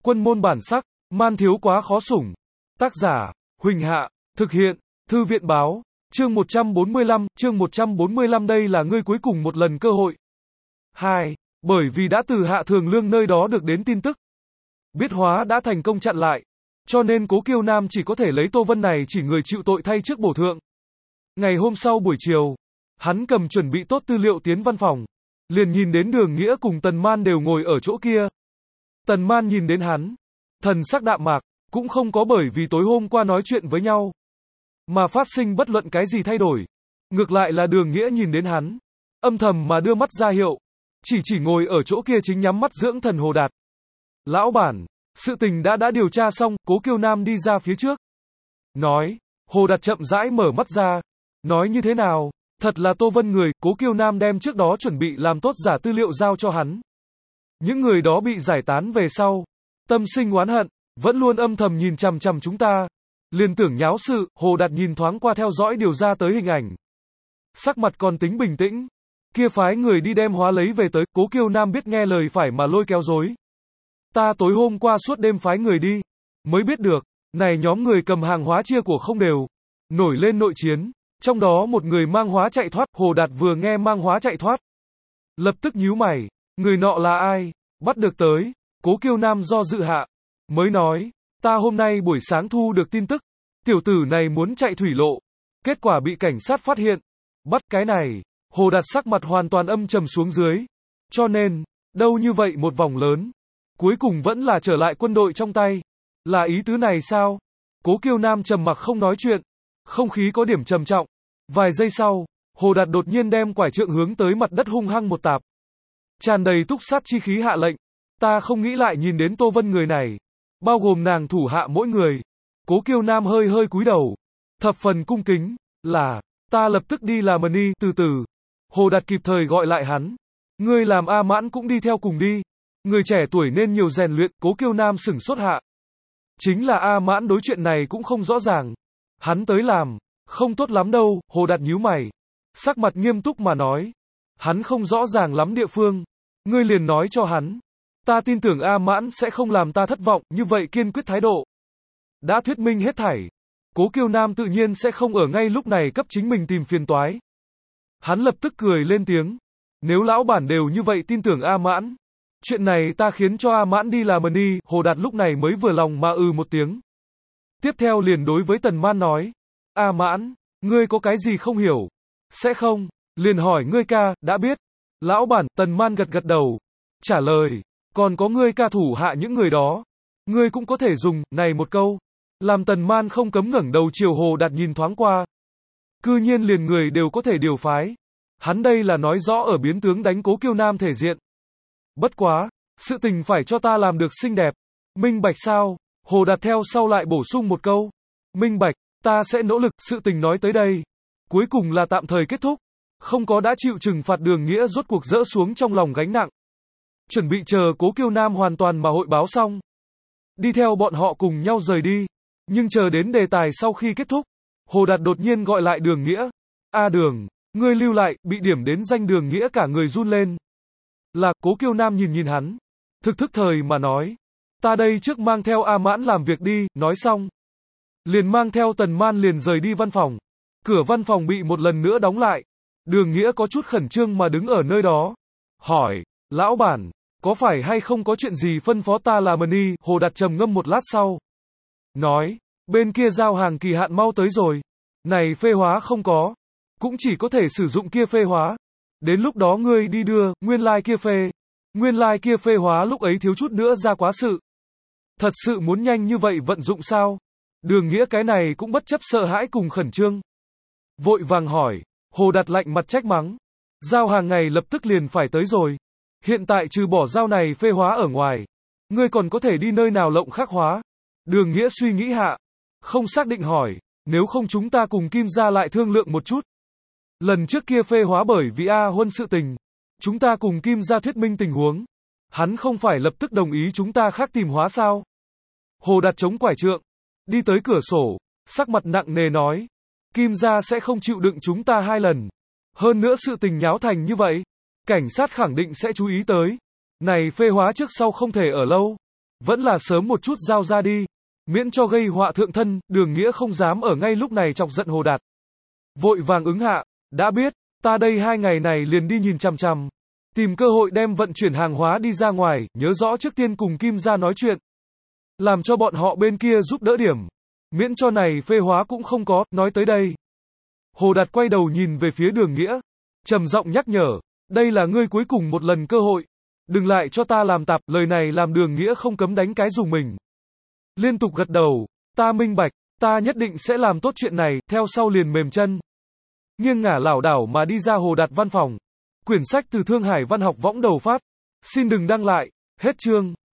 Quân môn bản sắc, man thiếu quá khó sủng. Tác giả, Huỳnh Hạ, thực hiện, Thư viện báo, chương 145, đây là ngươi cuối cùng một lần cơ hội. 2. Bởi vì đã từ Hạ Thường Lương nơi đó được đến tin tức. Biết Hóa đã thành công chặn lại, cho nên Cố Kiêu Nam chỉ có thể lấy Tô Vân này chỉ người chịu tội thay trước bổ thượng. Ngày hôm sau buổi chiều, hắn cầm chuẩn bị tốt tư liệu tiến văn phòng, liền nhìn đến Đường Nghĩa cùng Tần Man đều ngồi ở chỗ kia. Tần Man nhìn đến hắn, thần sắc đạm mạc, cũng không có bởi vì tối hôm qua nói chuyện với nhau mà phát sinh bất luận cái gì thay đổi. Ngược lại là Đường Nghĩa nhìn đến hắn, âm thầm mà đưa mắt ra hiệu, chỉ ngồi ở chỗ kia chính nhắm mắt dưỡng thần Hồ Đạt. Lão bản, sự tình đã điều tra xong. Cố Kiêu Nam đi ra phía trước, nói. Hồ Đạt chậm rãi mở mắt ra, nói như thế nào, thật là Tô Vân người. Cố Kiêu Nam đem trước đó chuẩn bị làm tốt giả tư liệu giao cho hắn. Những người đó bị giải tán về sau, tâm sinh oán hận, vẫn luôn âm thầm nhìn chằm chằm chúng ta, liền tưởng nháo sự. Hồ Đạt nhìn thoáng qua theo dõi điều ra tới hình ảnh, sắc mặt còn tính bình tĩnh. Kia phái người đi đem Hóa lấy về tới. Cố Kiêu Nam biết nghe lời phải mà lôi kéo dối. Ta tối hôm qua suốt đêm phái người đi, mới biết được, này nhóm người cầm hàng hóa chia của không đều, nổi lên nội chiến, trong đó một người mang hóa chạy thoát. Hồ Đạt vừa nghe mang hóa chạy thoát, lập tức nhíu mày, người nọ là ai, bắt được tới. Cố Kiêu Nam do dự hạ, mới nói, ta hôm nay buổi sáng thu được tin tức, tiểu tử này muốn chạy thủy lộ, kết quả bị cảnh sát phát hiện, bắt cái này. Hồ Đạt sắc mặt hoàn toàn âm trầm xuống dưới, cho nên, đâu như vậy một vòng lớn, cuối cùng vẫn là trở lại quân đội trong tay, là ý tứ này sao? Cố Kiêu Nam trầm mặc không nói chuyện, không khí có điểm trầm trọng. Vài giây sau, Hồ Đạt đột nhiên đem quải trượng hướng tới mặt đất hung hăng một tạp, tràn đầy túc sát chi khí hạ lệnh, ta không nghĩ lại nhìn đến Tô Vân người này, bao gồm nàng thủ hạ mỗi người. Cố Kiêu Nam hơi cúi đầu, thập phần cung kính, là, ta lập tức đi làm đi. Từ từ, Hồ Đạt kịp thời gọi lại hắn, ngươi làm A Mãn cũng đi theo cùng đi, người trẻ tuổi nên nhiều rèn luyện. Cố Kiêu Nam sửng sốt hạ, chính là A Mãn đối chuyện này cũng không rõ ràng, hắn tới làm, không tốt lắm đâu. Hồ Đạt nhíu mày, sắc mặt nghiêm túc mà nói, hắn không rõ ràng lắm địa phương, ngươi liền nói cho hắn, ta tin tưởng A Mãn sẽ không làm ta thất vọng. Như vậy kiên quyết thái độ, đã thuyết minh hết thảy. Cố Kiêu Nam tự nhiên sẽ không ở ngay lúc này cấp chính mình tìm phiền toái. Hắn lập tức cười lên tiếng, nếu lão bản đều như vậy tin tưởng A Mãn, chuyện này ta khiến cho A Mãn đi làm đi. Hồ Đạt lúc này mới vừa lòng mà một tiếng. Tiếp theo liền đối với Tần Man nói, A Mãn, ngươi có cái gì không hiểu? Sẽ không, liền hỏi ngươi ca, đã biết. Lão bản. Tần Man gật đầu, trả lời, còn có ngươi ca thủ hạ những người đó, ngươi cũng có thể dùng, này một câu, làm Tần Man không cấm ngẩng đầu chiều Hồ Đạt nhìn thoáng qua. Cư nhiên liền người đều có thể điều phái. Hắn đây là nói rõ ở biến tướng đánh Cố Kiêu Nam thể diện. Bất quá, sự tình phải cho ta làm được xinh đẹp. Minh bạch sao? Hồ Đạt theo sau lại bổ sung một câu. Minh bạch, ta sẽ nỗ lực. Sự tình nói tới đây, cuối cùng là tạm thời kết thúc. Không có đã chịu trừng phạt. Đường Nghĩa rốt cuộc dỡ xuống trong lòng gánh nặng, chuẩn bị chờ Cố Kiêu Nam hoàn toàn mà hội báo xong, đi theo bọn họ cùng nhau rời đi. Nhưng chờ đến đề tài sau khi kết thúc, Hồ Đạt đột nhiên gọi lại Đường Nghĩa. A Đường, ngươi lưu lại. Bị điểm đến danh Đường Nghĩa cả người run lên. Là. Cố Kiêu Nam nhìn hắn, thực thức thời mà nói, ta đây trước mang theo A Mãn làm việc đi. Nói xong, liền mang theo Tần Man liền rời đi văn phòng. Cửa văn phòng bị một lần nữa đóng lại. Đường Nghĩa có chút khẩn trương mà đứng ở nơi đó, hỏi, lão bản, có phải hay không có chuyện gì phân phó ta làm đi? Hồ Đạt trầm ngâm một lát sau, nói, bên kia giao hàng kỳ hạn mau tới rồi, này phê hóa không có, cũng chỉ có thể sử dụng kia phê hóa, đến lúc đó ngươi đi đưa. Nguyên lai kia phê hóa lúc ấy thiếu chút nữa ra quá sự, thật sự muốn nhanh như vậy vận dụng sao? Đường Nghĩa cái này cũng bất chấp sợ hãi cùng khẩn trương, vội vàng hỏi. Hồ Đạt lạnh mặt trách mắng, giao hàng ngày lập tức liền phải tới rồi, hiện tại trừ bỏ giao này phê hóa ở ngoài, ngươi còn có thể đi nơi nào lộng khắc hóa? Đường Nghĩa suy nghĩ hạ, không xác định hỏi, nếu không chúng ta cùng Kim gia lại thương lượng một chút. Lần trước kia phê hóa bởi vì A Huân sự tình, chúng ta cùng Kim gia thuyết minh tình huống, hắn không phải lập tức đồng ý chúng ta khác tìm hóa sao? Hồ Đạt chống quải trượng, đi tới cửa sổ, sắc mặt nặng nề nói, Kim gia sẽ không chịu đựng chúng ta hai lần. Hơn nữa sự tình nháo thành như vậy, cảnh sát khẳng định sẽ chú ý tới. Này phê hóa trước sau không thể ở lâu. Vẫn là sớm một chút giao ra đi. Miễn cho gây họa thượng thân, Đường Nghĩa không dám ở ngay lúc này chọc giận Hồ Đạt. Vội vàng ứng hạ, đã biết, ta đây 2 ngày này liền đi nhìn chằm chằm. Tìm cơ hội đem vận chuyển hàng hóa đi ra ngoài, nhớ rõ trước tiên cùng Kim gia nói chuyện. Làm cho bọn họ bên kia giúp đỡ điểm. Miễn cho này phê hóa cũng không có, nói tới đây. Hồ Đạt quay đầu nhìn về phía Đường Nghĩa. Trầm giọng nhắc nhở, đây là ngươi cuối cùng một lần cơ hội. Đừng lại cho ta làm tạp, lời này làm Đường Nghĩa không cấm đánh cái dùng mình. Liên tục gật đầu, ta minh bạch, ta nhất định sẽ làm tốt chuyện này, theo sau liền mềm chân. Nghiêng ngả lảo đảo mà đi ra Hồ Đạt văn phòng. Quyển sách từ Thương Hải Văn học võng đầu phát. Xin đừng đăng lại, hết chương.